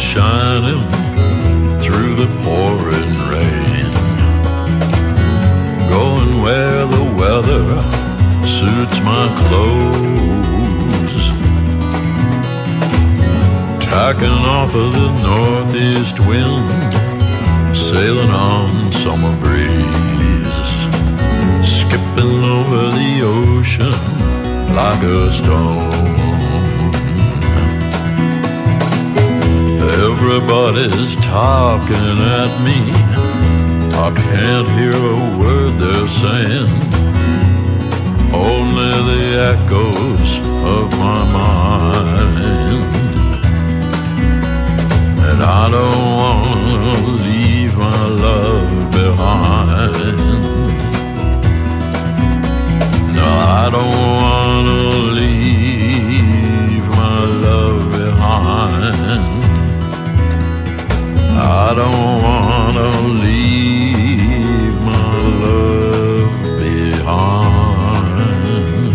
shining through the pouring rain, going where the weather suits my clothes, tacking off of the northeast wind, sailing on summer breeze, skipping over the ocean like a stone. Everybody's talking at me, I can't hear a word they're saying, only the echoes of my mind. And I don't want to leave my love behind. No, I don't want to leave my love behind. I don't want to leave my love behind.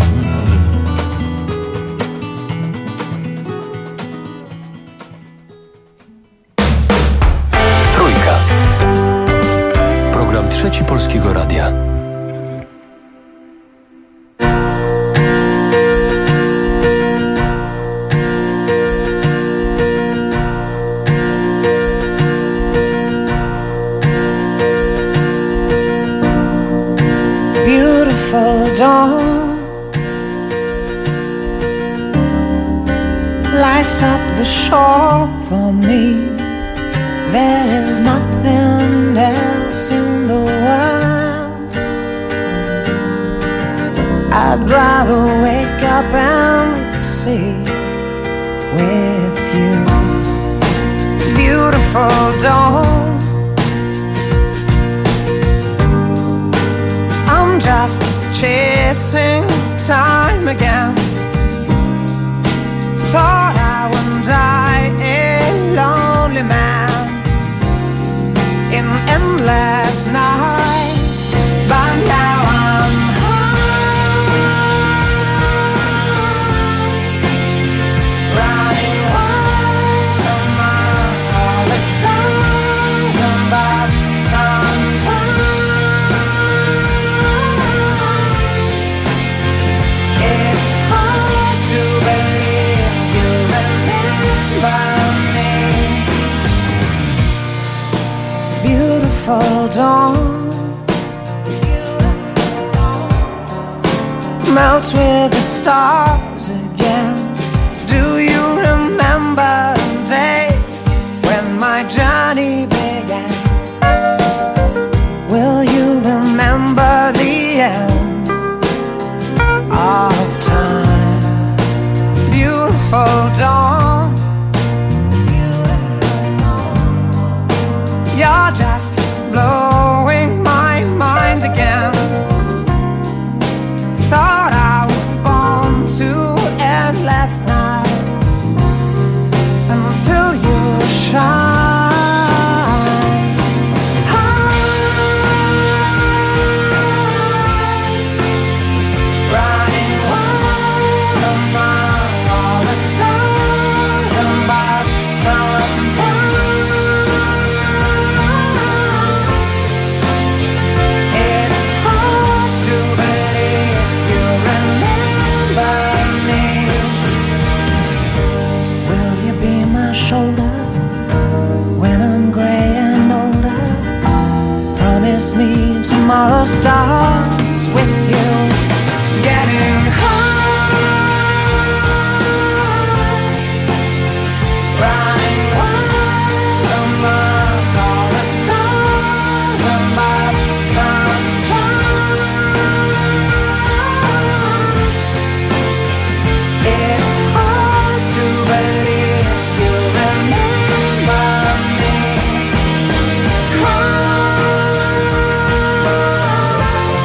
Trójka. Program Trzeci Polskiego Radia. Dawn lights up the shore for me. There is nothing else in the world. I'd rather wake up and see with you. Beautiful dawn, I'm just chasing time again. Thought I would die a lonely man in endless night, but now I'm high, running wild among all the stars above. Beautiful dawn melts with the stars again. Do you remember the day when my journey began? Will you remember the end of time? Beautiful dawn, you're just blowing my mind again. Thought I was born to endless night until you shine. Running wild among all the stars above. Shoulder when I'm gray and older. Promise me tomorrow starts with you. Getting high, running wild among all the stars above. It's hard to believe you remember me. Cry.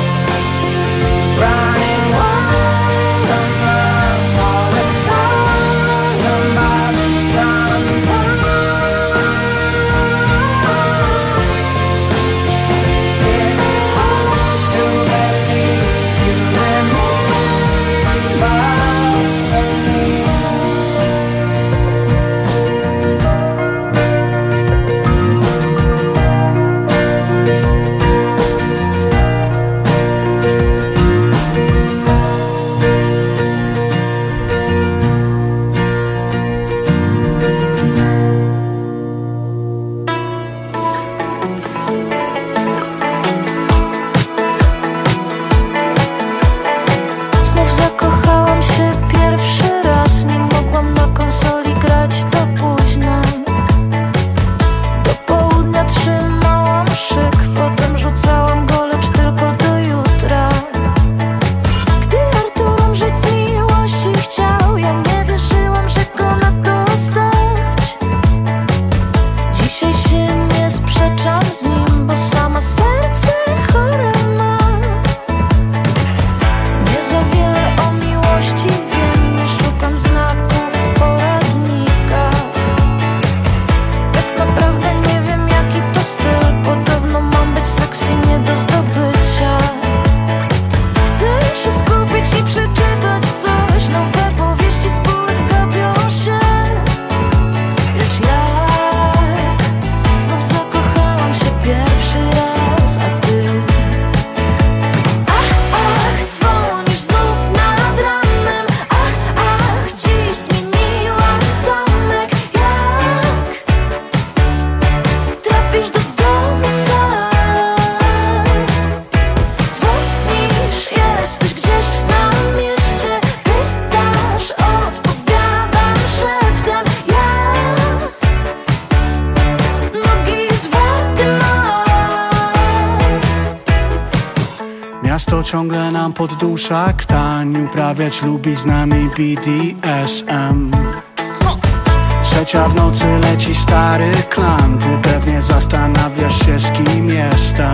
miasto ciągle nam poddusza ktań. Uprawiać lubi z nami BDSM. Trzecia w nocy leci stary klan. Ty pewnie zastanawiasz się, z kim jestem.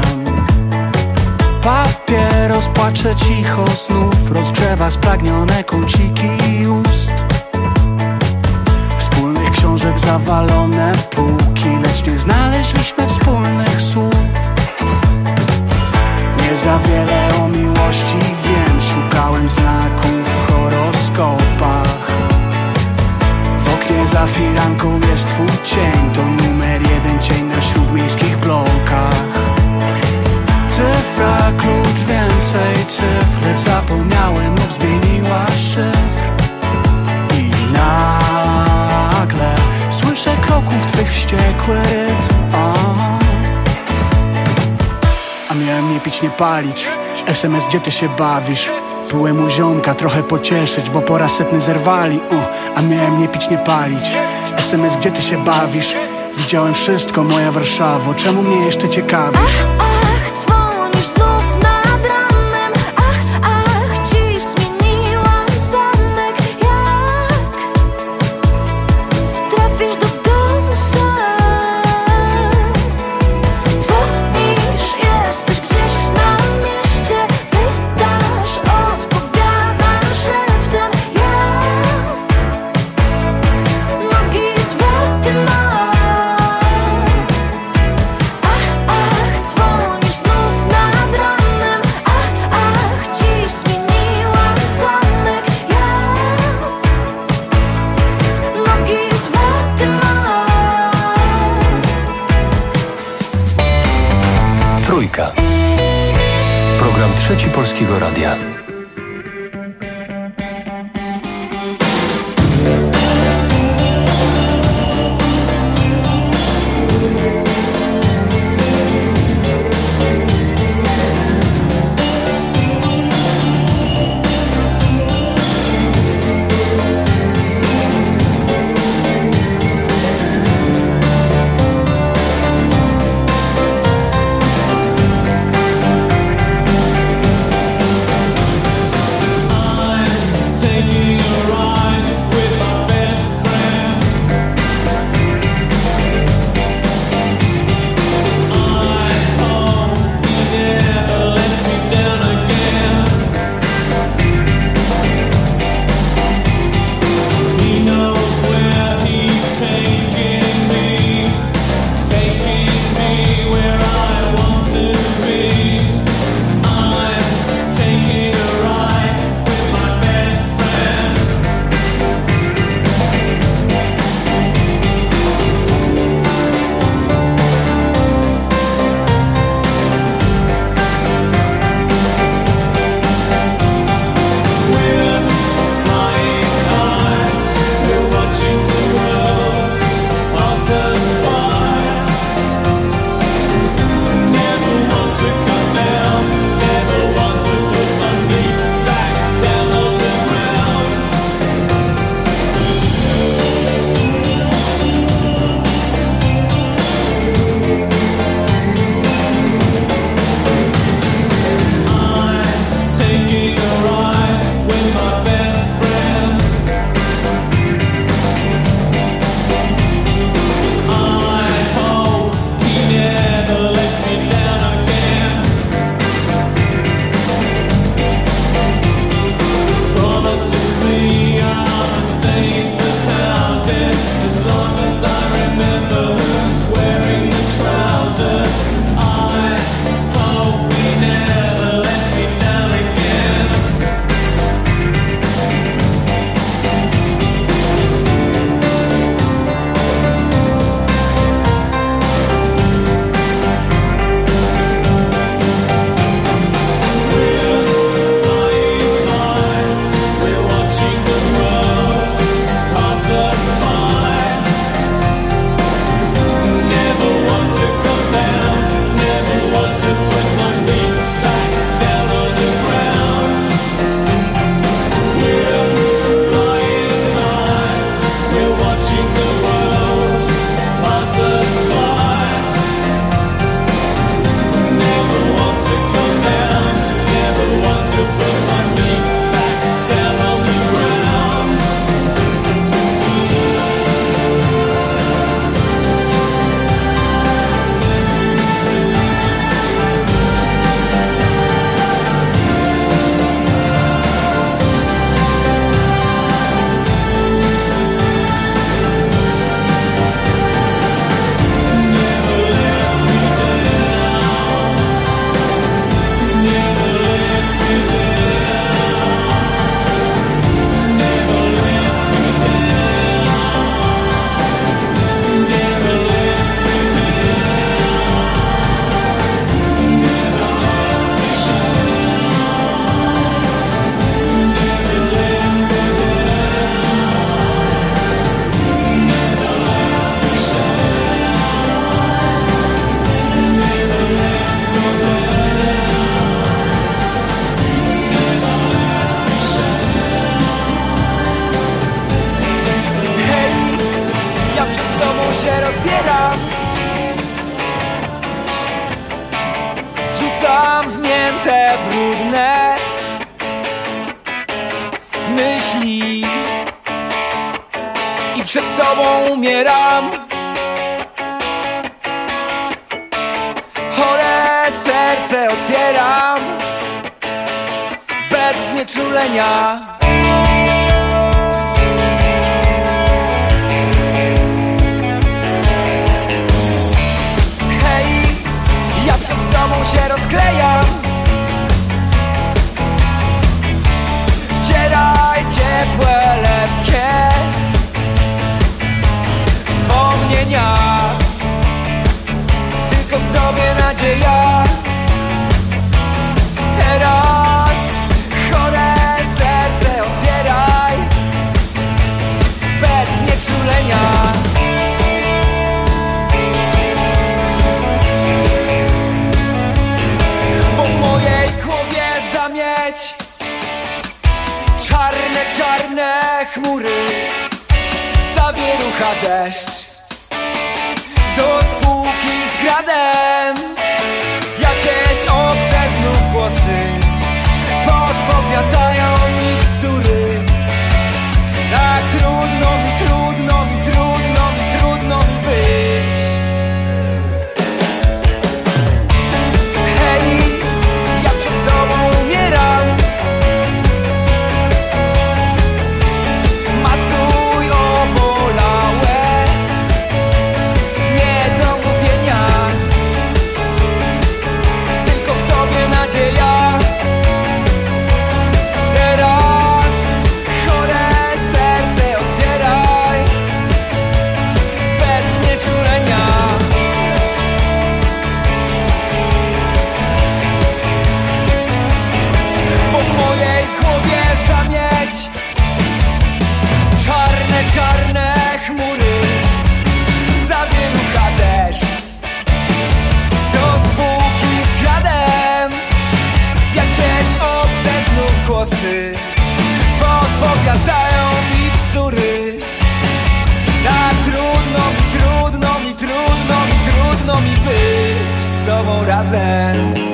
Papieros płacze cicho znów, rozgrzewa spragnione kąciki ust. Wspólnych książek zawalone półki, lecz nie znaleźliśmy wspólnych słów. Nie za wiele o miłości wiem, szukałem znaków w horoskopach. W oknie za firanką jest twój cień, to numer 1 cień na śródmiejskich blokach. Cyfra, klucz, więcej cyfr, lecz zapomniałem lub zmieniła szyfr. I nagle słyszę kroków twych wściekły rytm. A miałem nie pić, nie palić. SMS, gdzie ty się bawisz? Byłem u ziomka trochę pocieszyć, bo po raz setny zerwali. A miałem nie pić, nie palić. SMS, gdzie ty się bawisz? Widziałem wszystko, moja Warszawo, czemu mnie jeszcze ciekawisz? Dzwonisz znów nad ranem. Dziś zmieniłam zamek. Jak trafisz do domu sam? Dzwonisz, jesteś gdzieś na mieście. Pytasz, odpowiadam szeptem. Ja nogi zwroty mam. Dzwonisz znów nad ranem. Dziś zmieniłam zamek. Ja nogi zwroty mam. Trójka. Program Trzeci Polskiego Radia. rozbieram, zrzucam zmięte, brudne myśli i przed tobą umieram. Chore serce otwieram bez znieczulenia. Hej, ja przed tobą się rozklejam. Wcieraj ciepłe, lepkie wspomnienia. Tylko w tobie nadzieja. Teraz chore serce otwieraj bez znieczulenia. Bo w mojej głowie zamieć czarne, czarne chmury, zawierucha, deszcz do spółki z gradem. Jakieś obce znów głosy podpowiadają mi bzdury. Tak trudno mi, trudno mi, trudno mi, trudno mi być. Hej, ja przed tobą umieram. Masuj obolałe niedomówienia. Tylko w tobie nadzieja. Teraz chore serce otwieraj bez znieczulenia. Bo w mojej głowie zamieć czarne, czarne chmury, zawierucha, deszcz do spółki z gradem. Jakieś obce znów głosy podpowiadają mi bzdury. Tak trudno mi, trudno mi, trudno mi, trudno mi być z tobą razem.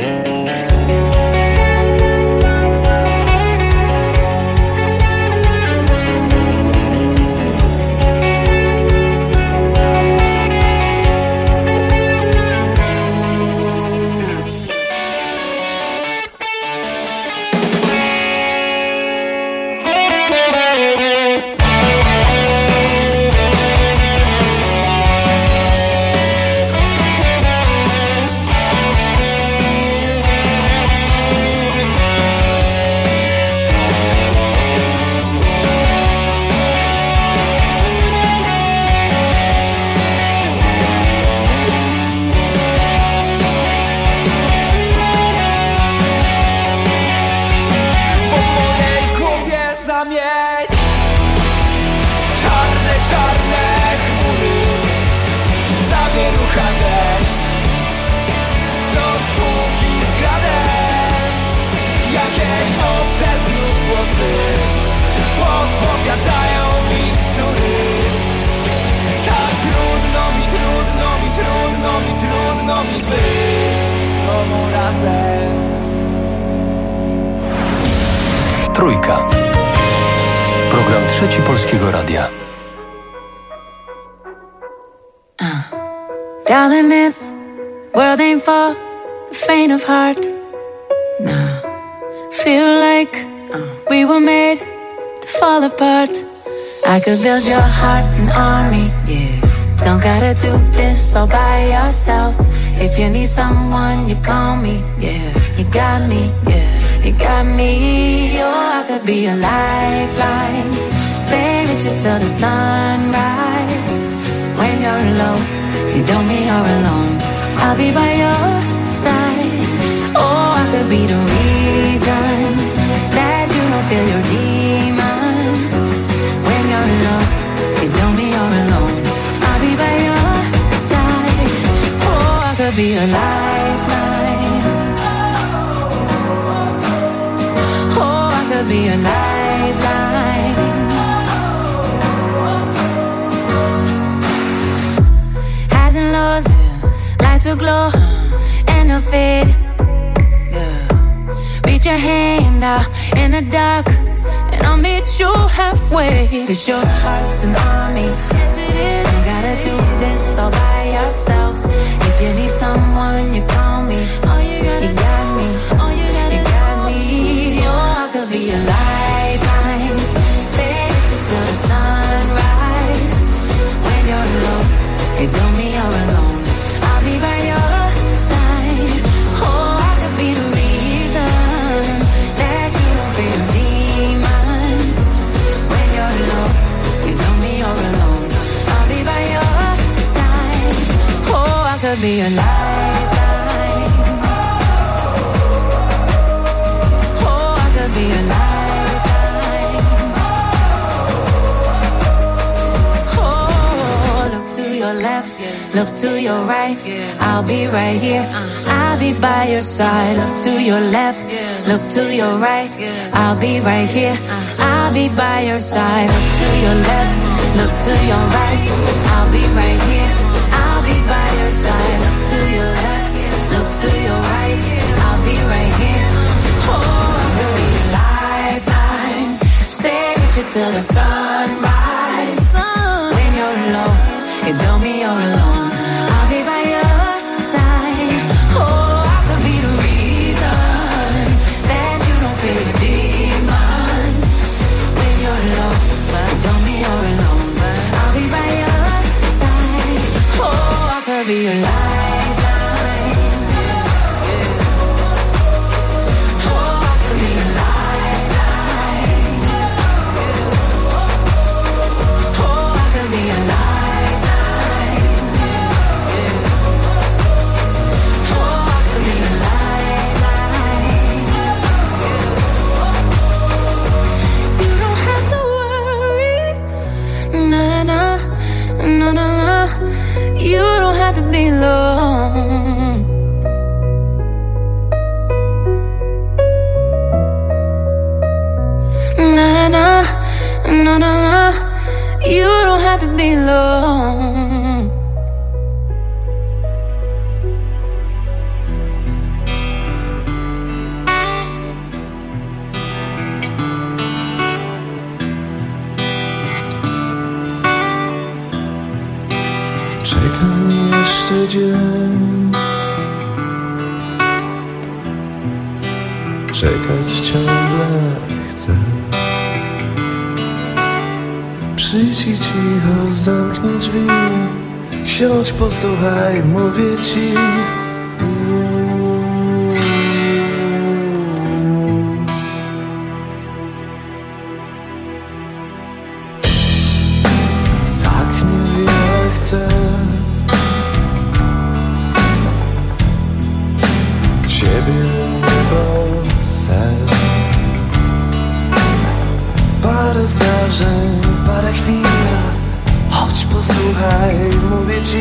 Trójka. Program Trzeci Polskiego Radia. Darling, this world ain't for the faint of heart. Nah, feel like we were made to fall apart. I could build your heart an army, yeah. Don't gotta do this all by yourself. If you need someone, you call me, yeah. You got me, yeah. You got me, oh, I could be a lifeline. Stay with you till the sunrise. When you're alone, you don't mean you're alone. I'll be by your side. Oh, I could be the reason that you don't feel your demons. When you're alone, you don't mean you're alone. I'll be by your side. Oh, I could be a lifeline. Oh, I could be a lifeline. lights will glow and they'll fade. Reach your hand out in the dark and I'll meet you halfway. 'Cause your heart's an army. Yes, it is. You gotta do this all by yourself. If you need someone, you call me. You got me. You got me. Oh, I could be a lifeline. Stay with you till the sunrise. When you're alone, you don't me all alone. I'll be by your side. Oh, I could be the reason that you don't feel demons. When you're alone, you don't me all alone. I'll be by your side. Oh, I could be a lifeline. Oh, I could be a lifeline. Oh, look to your left, look to your right. I'll be right here. I'll be by your side. Look to your left, look to your right. I'll be right here. I'll be by your side. Look to your left, look to your right. I'll be right here. I'll be by your side. Look to your left, look to your right. I'll be right here. Oh, I will be a lifeline. Stay with you till the sunrise. When you're alone, you don't be all alone. I'll be by your side. Oh, I could be the reason that you don't feel the demons. When you're alone, but don't be all alone. I'll be by your side. Oh, I could be a lifeline. Oh, I could be a lifeline. Oh, I could be a lifeline. Oh, I could be a lifeline. You don't have to worry. Nah, nah, nah, nah, nah. You don't have to be alone. Nah, nah, nah, nah, nah. You don't have to be alone. Czekam jeszcze dzień. Czekać ciągle chcę. Przyjdź i cicho zamknij drzwi. Siądź, posłuchaj, mówię ci. Tak niewiele chcę. Ciebie niebo, sen. Parę zdarzeń, parę chwil. Chodź, posłuchaj, mówię ci.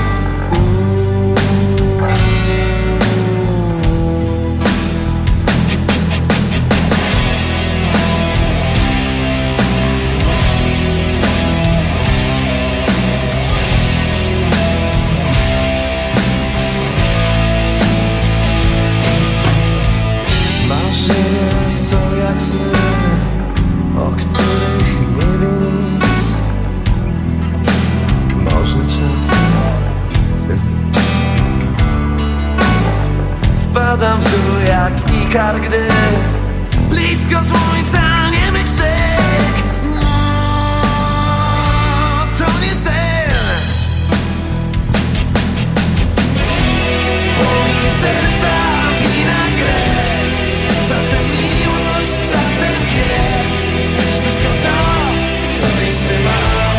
Marzenia są jak sny, o których nie wiem nic. Może czasem ty. Spadam w dół jak ikar, gdy blisko słońca niemy krzyk. To nie sen. Mój serca wina krew. Czasem miłość, czasem gniew. Wszystko to, co jeszcze mam.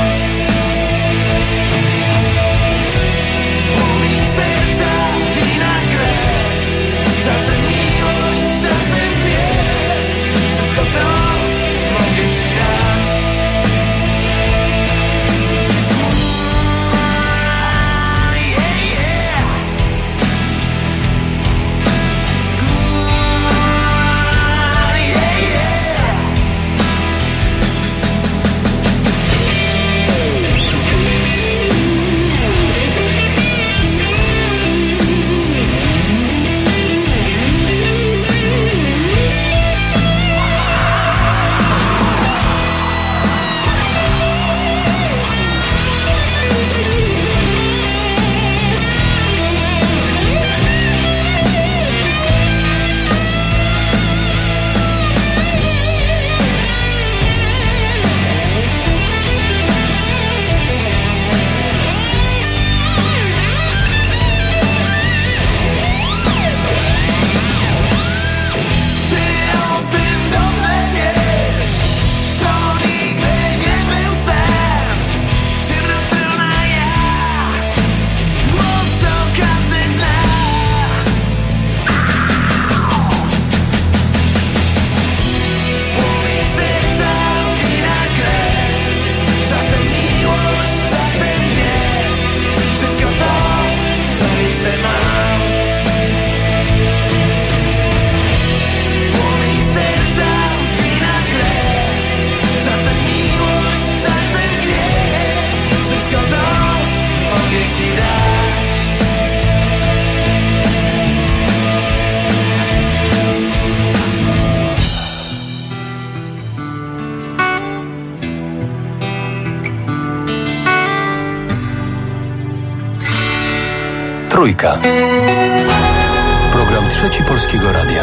Mój serca wina krew. Czasem miłość, czasem gniew. Wszystko to, Trójka. Program Trzeci Polskiego Radia.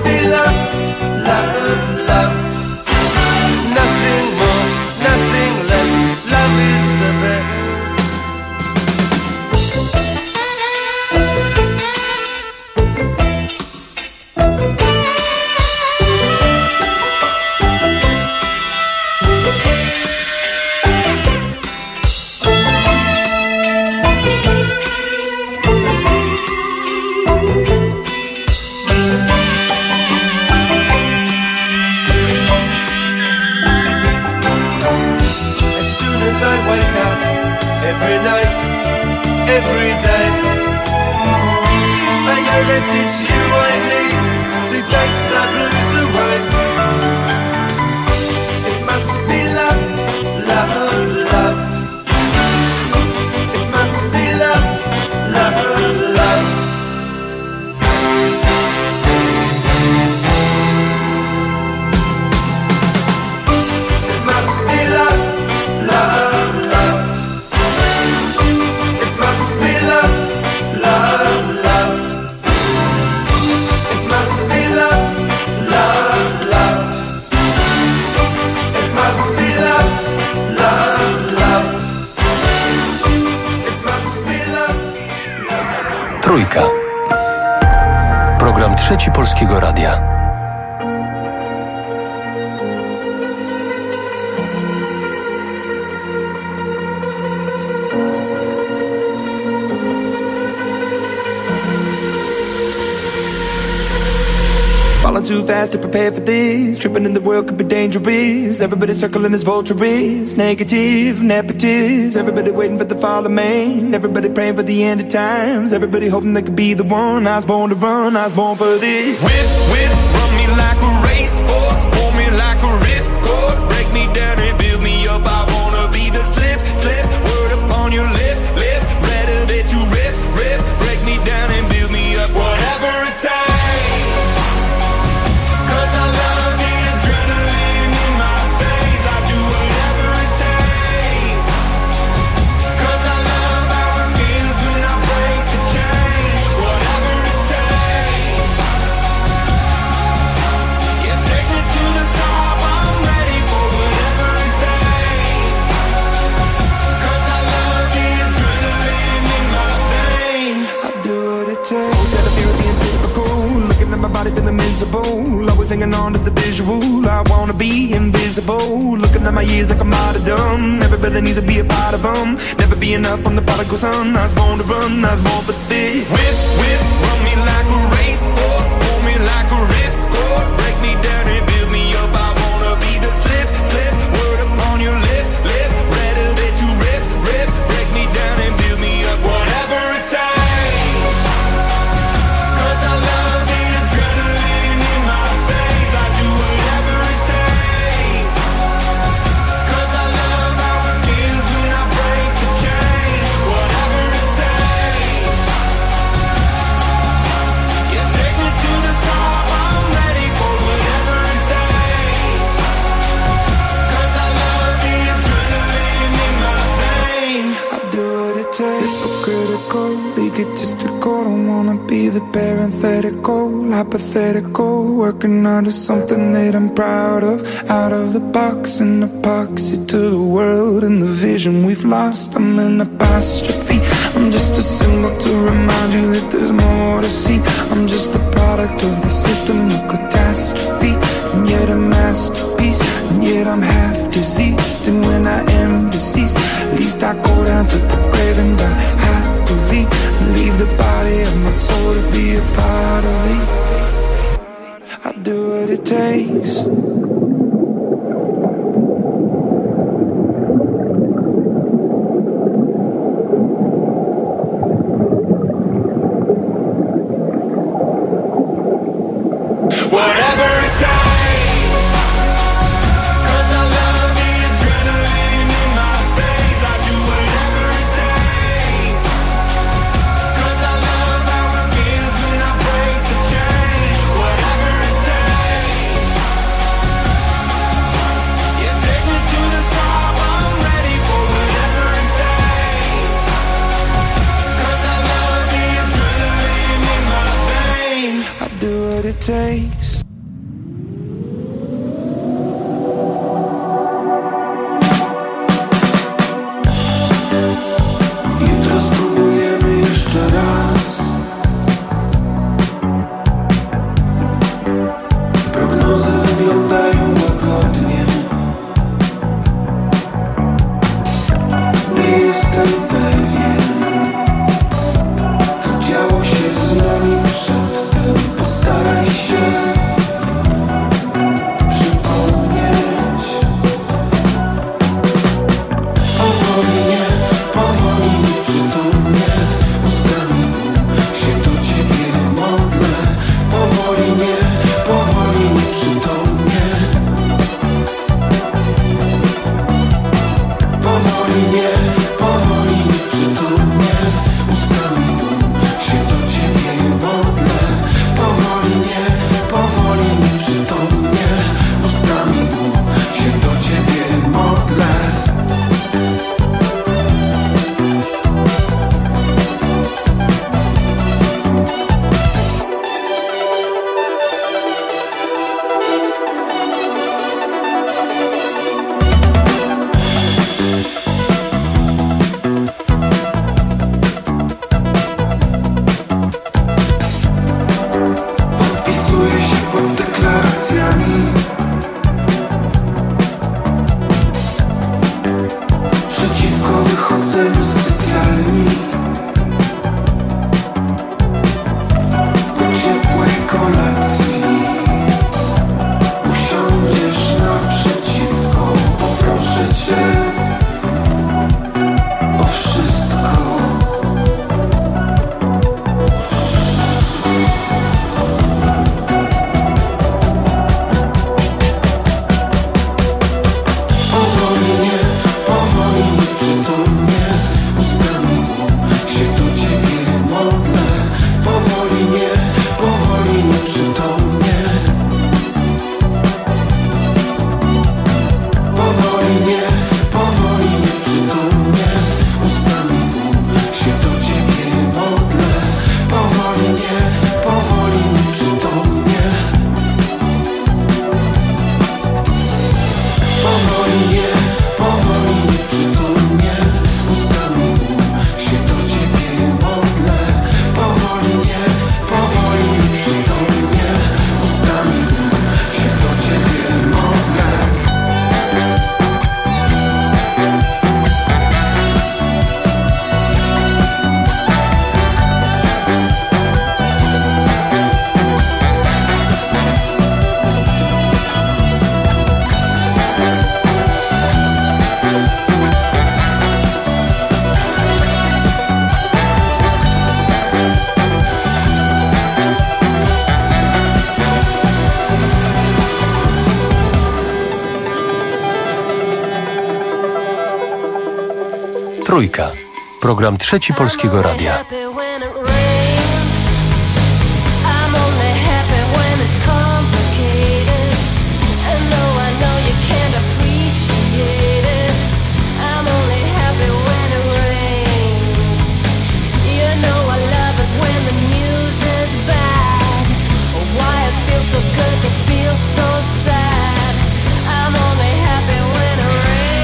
Nothing more, nothing less. that it's you I need to take the blues away. It must be love, love, love. It must be love, love, love. It must be love, love, love. It must be love, love, love. It must be love, love, love. It must be love, love, love. It must be love, love. Trójka. Program Trzeci Polskiego Radia. Falling too fast to prepare for this. Tripping in the world could be dangerous. Everybody circling as vultures. Negative, nepotist. Everybody waiting for the fall of man. Everybody praying for the end of times. Everybody hoping they could be the one. I was born to run, I was born for this. Whip, run me like a racehorse. Pull me like a ripcord. Break me down and build me up. I wanna be the slip. Word upon your lip. Rather that you rip. Break me down and build me up. Whatever it takes. Feeling miserable, always hanging on to the visual. I wanna be invisible, looking at my years like I'm out of dumb. Everybody needs to be a part of them. Never be enough, I'm the prodigal son. I was born to run, I was born for this. Whip, run me like a racehorse. Pull me like a ripcord. Break me down and build me up. I wanna be the slip. Word upon your lip. Rather that you rip. Break me down and build me up. Whatever it takes. Egotistical, don't wanna be the parenthetical, hypothetical, working out of something that I'm proud of, out of the box, an epoxy to the world and the vision we've lost. I'm an apostrophe, I'm just a symbol to remind you that there's more to see. I'm just a product of the system of catastrophe, and yet a masterpiece, and yet I'm half diseased. And when I am deceased, at least I go down to the grave and die happily, and leave the body of my soul to be a part of me. I'll do what it takes. Whatever it takes, 'cause I love the adrenaline in my veins. I do whatever it takes, 'cause I love how it feels when I break the chain. Whatever it takes, you take me to the top. I'm ready for whatever it takes, 'cause I love the adrenaline in my veins. I do what it takes. Jutro spróbujemy jeszcze raz. Prognozy wyglądają łagodnie. Nie jestem pewien, co działo się z nami przedtem. Postaraj się Trójka. Program Trzeci Polskiego Radia.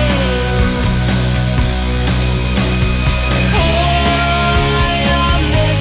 I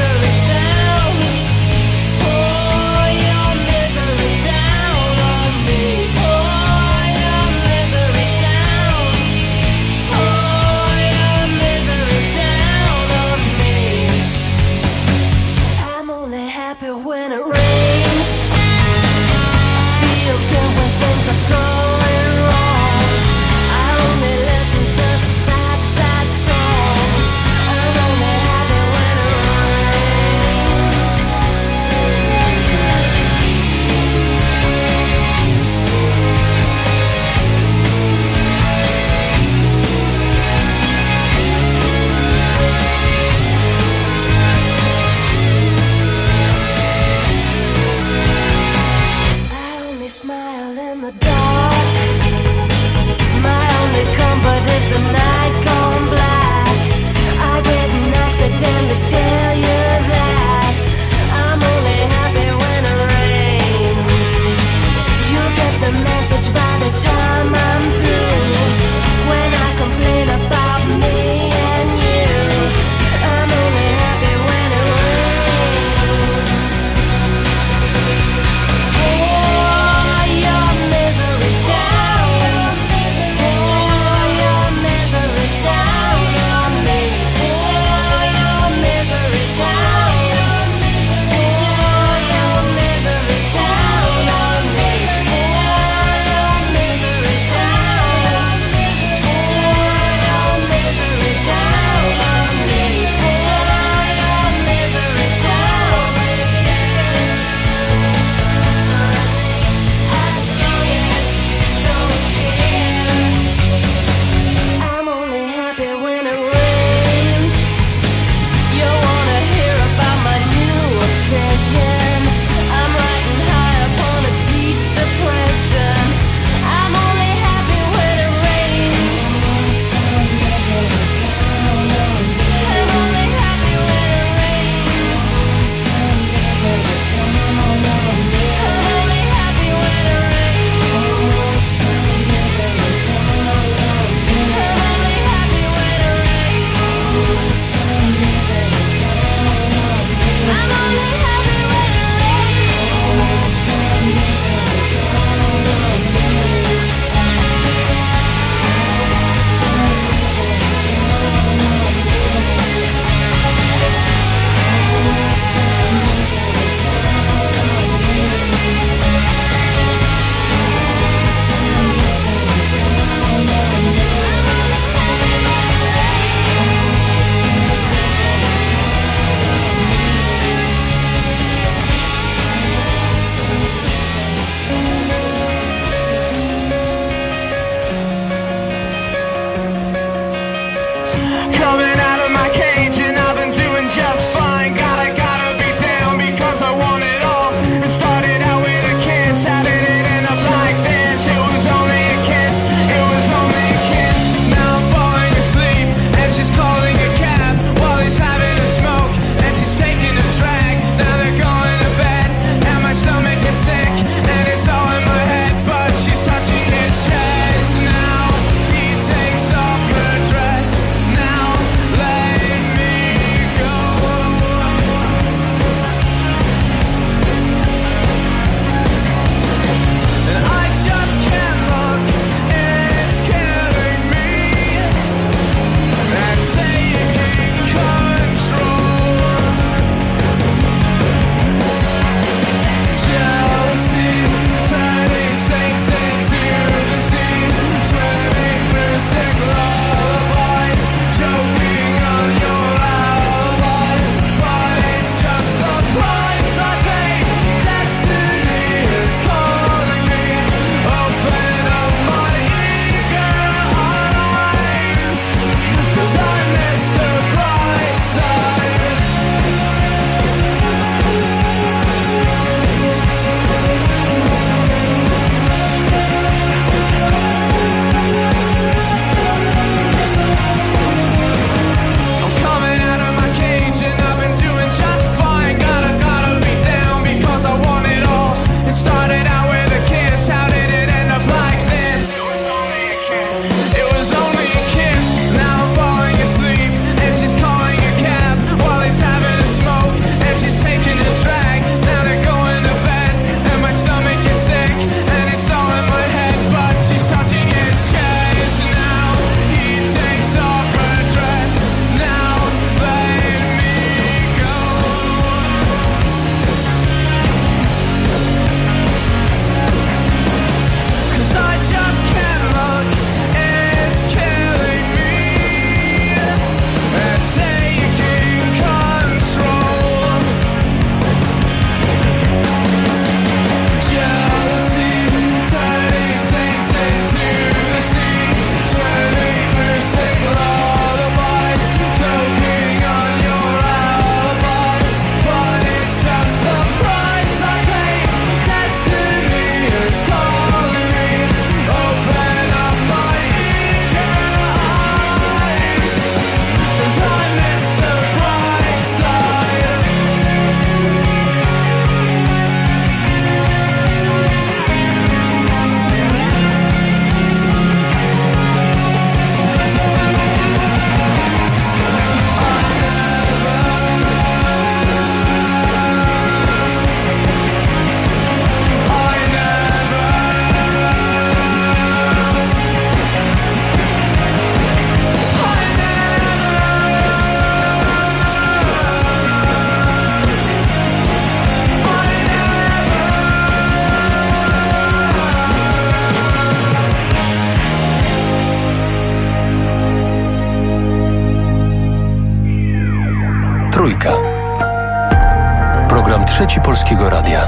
Program Trzeci Polskiego Radia.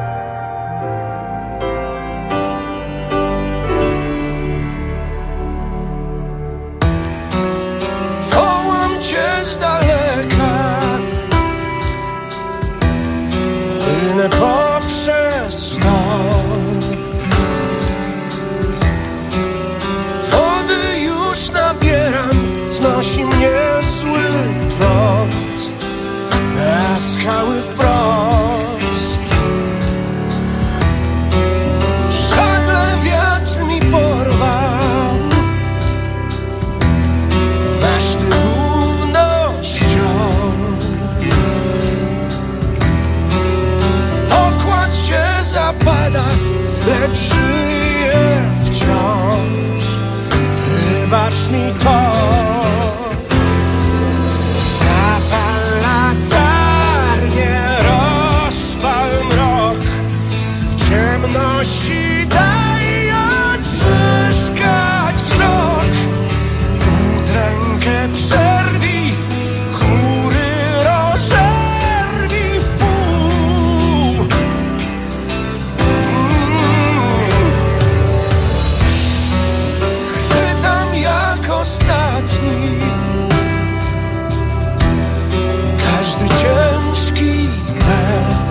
Wołam cię z daleka, płynę poprzez tor. Wody już nabieram, znosi mnie zły prąd na skały wprost. Żagle wiatr mi porwał, maszty równo ściął. Pokład się zapada, lecz żyję wciąż. Wybacz mi to. Zapal latarnię, rozpal mrok. W ciemności daj odzyskać wzrok. Udrękę przerwij, chmury rozerwij w pół. Chwytam jak ostatni każdy ciężki dech.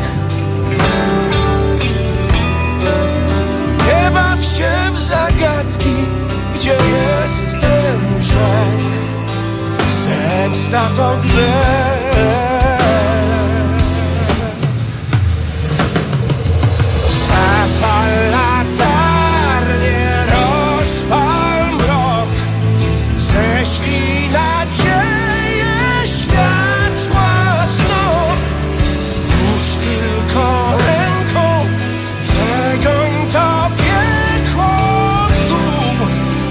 Nie baw się w zagadki, gdzie jest ten brzeg. Zemsta to grzech. Zapal latarnię, rozpal mrok. Ześlij nadzieję, światła znów. Puść tylko ręką, przegoń to piekło w dół.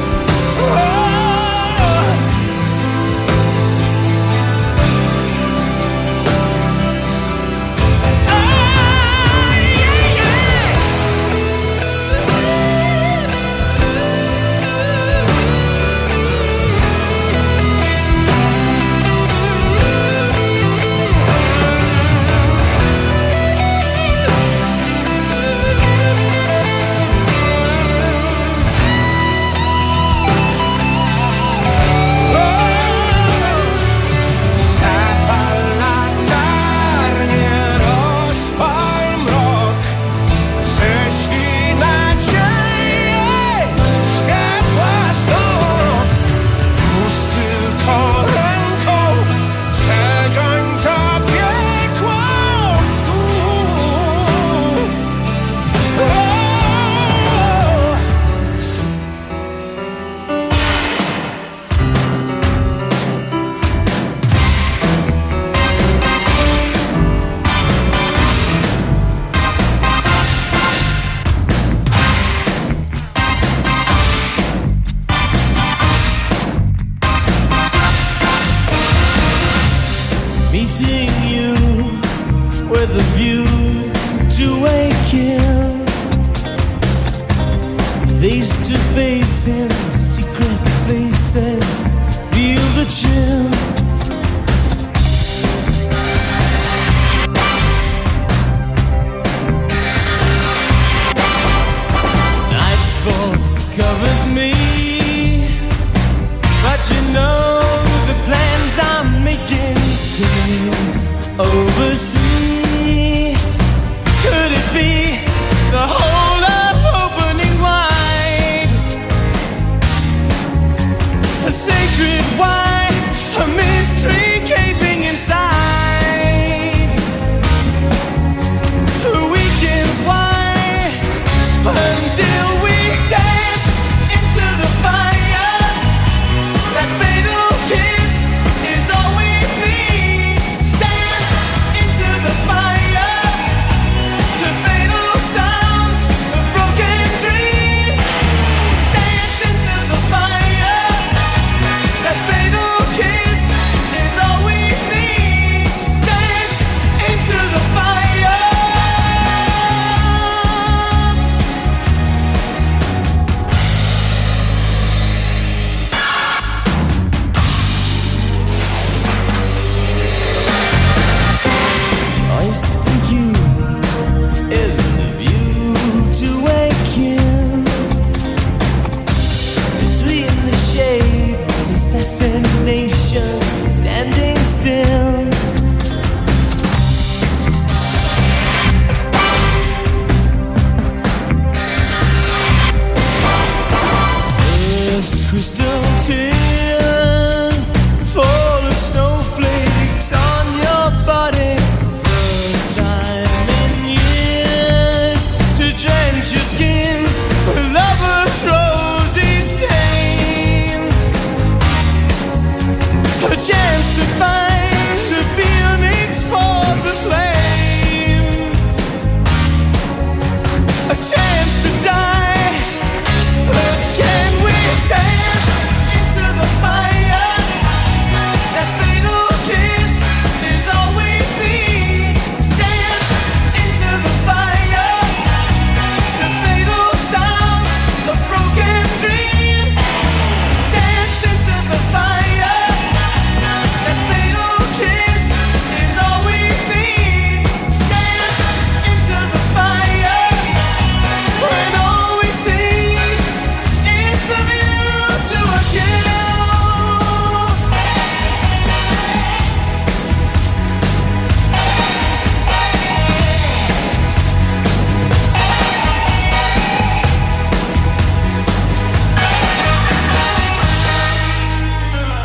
Zapal latarnię, rozpal mrok. Ześlij nadzieję, światła znów. Puść tylko ręką, przegoń to piekło w dół. Meeting you with a view to a kill. Face to face in secret places, feel the chill. Nightfall covers me, but you know the plans I'm making still overseas.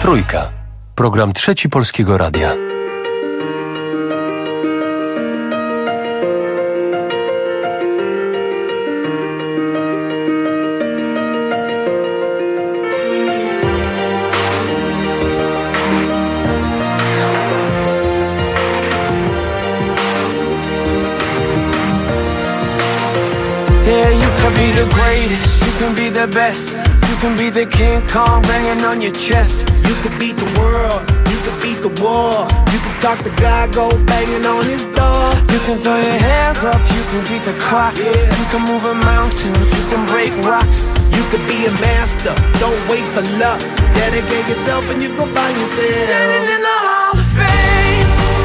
Trójka. Program Trzeci Polskiego Radia. Be the greatest, you can be the best. You can be the King Kong banging on your chest. You can beat the world, you can beat the war. You can talk to God, go banging on his door. You can throw your hands up, you can beat the clock. You can move a mountain, you can break rocks. You can be a master, don't wait for luck. Dedicate yourself and you go find yourself standing in the Hall of Fame.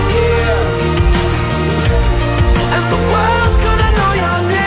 Yeah. And the world's gonna know your name.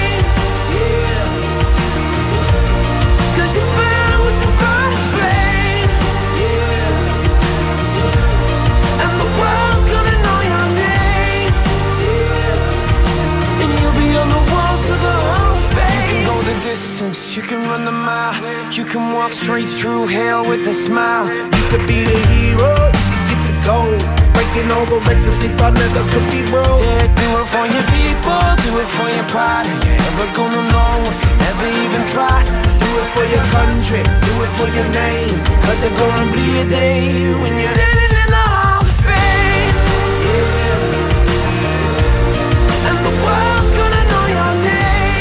You can run the mile, you can walk straight through hell with a smile. You could be the hero, you can get the gold. Breaking all the records they thought never could be broke. Yeah, do it for your people, do it for your pride. And you're never gonna know if you never even try. Do it for your country, do it for your name. Cause there's gonna be a day when you're standing in the Hall of Fame. Yeah. And the world's gonna know your name.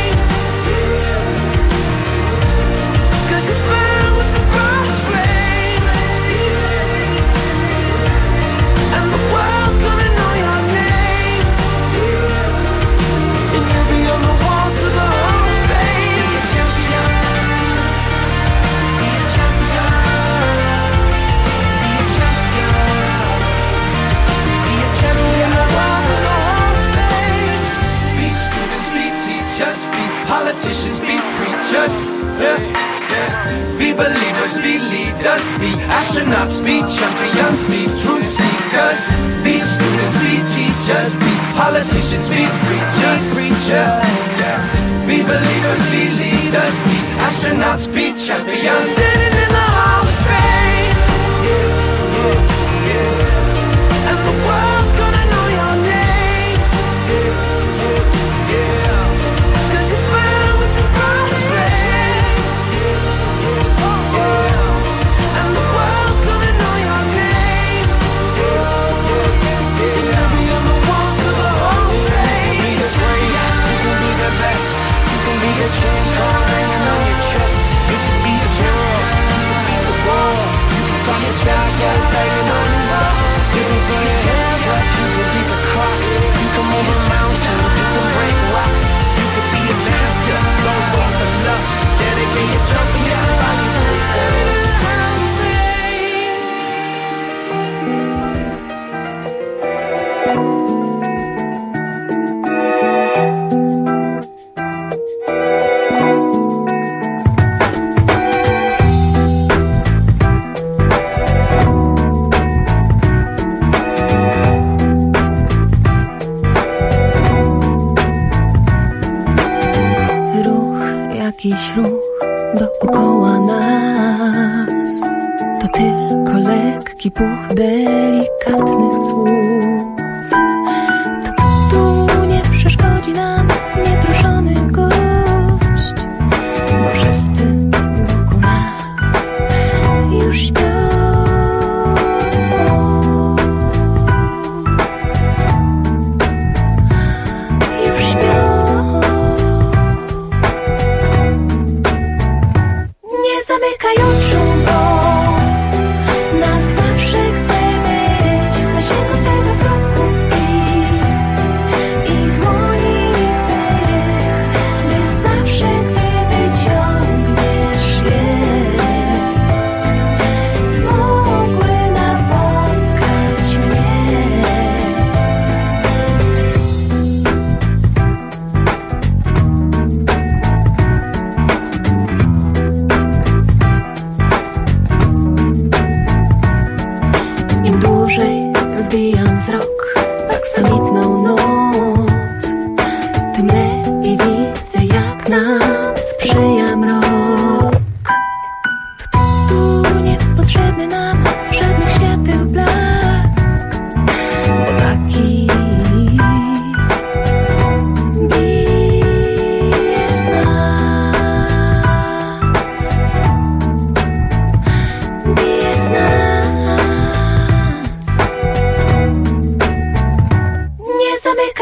Politicians be preachers, yeah, yeah. Be believers, be leaders, be astronauts, be champions, be truth seekers. Be students, be teachers, be politicians, be preachers, yeah. Be believers, be leaders, be astronauts, be champions. Standing in the Hall of Fame, yeah, yeah, yeah. And the world's gonna know your name, yeah, yeah. Be a chain car hanging on your chest. You can be a general, you can be the war. You can find your child, yeah, banging on the wall. You can throw your hands up, you can beat the clock. You can move a mountain, you can break rocks. You can be a master, don't wait for luck. Dedicate your champion, find your place. Standing in the Hall of Jakiś ruch dookoła nas to tylko lekki puch delikatnych słów. To tu nie przeszkodzi nam nieproszony gość, bo wszyscy wokół nas już śpią. Zamykaj oczu, bo na zawsze chcę być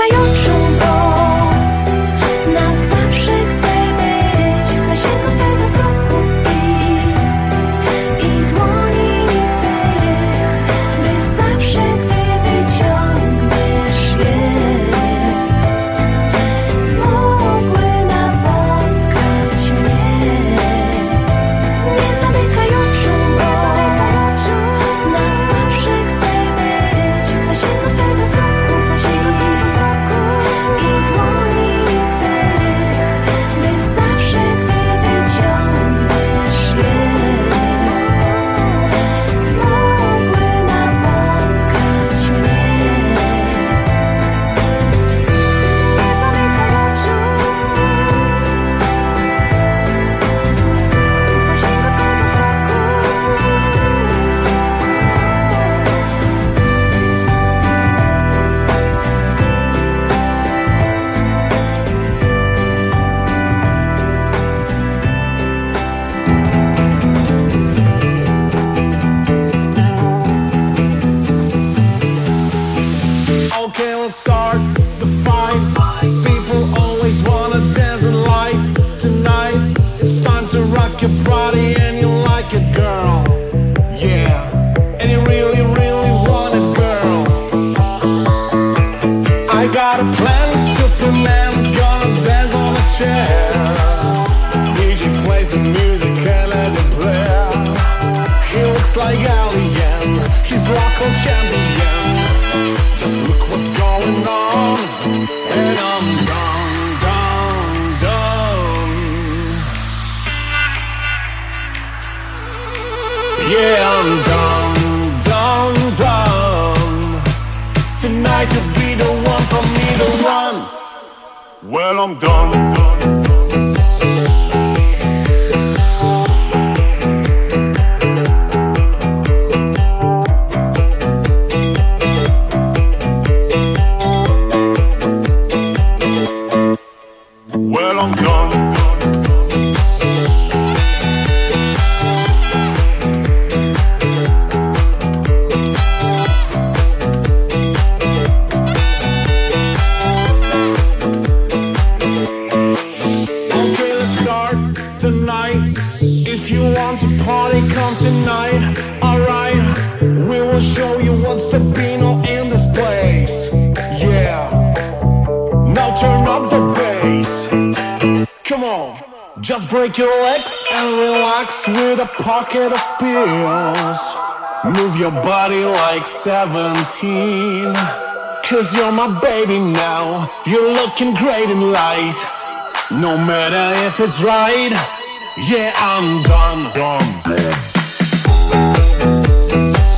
zamykaj oczu, bo na zawsze chcę być w zasięgu twego wzroku i dłoni twych, by zawsze, gdy wyciągniesz je, mogły napotkać mnie. Nie zamykaj oczu, bo na zawsze chcę być w zasięgu twego wzroku i dłoni twych, by zawsze, gdy wyciągniesz je, mogły napotkać mnie. Nie zamykaj oczu, w zasięgu twego wzroku. Okay, let's start the fight. People always wanna dance and light. Tonight, it's time to rock your body and you like it, girl. Yeah, and you really, really want it, girl. I got a plan, Superman's gonna dance on a chair. DJ plays the music and let it play. He looks like alien, he's local champion. Just look what's going on, and I'm done, done, done. Yeah, I'm done, done, done. Tonight could be the one for me to run. Well, I'm done, done. Well, I'm done. Okay, let's start tonight. If you want to party, come tonight. Alright, we will show you what's the Beano in this place. Yeah. Now turn up the bass. Come on, just break your legs and relax with a pocket of pills. Move your body like 17. Cause you're my baby now. You're looking great in light. No matter if it's right. Yeah, I'm done, done.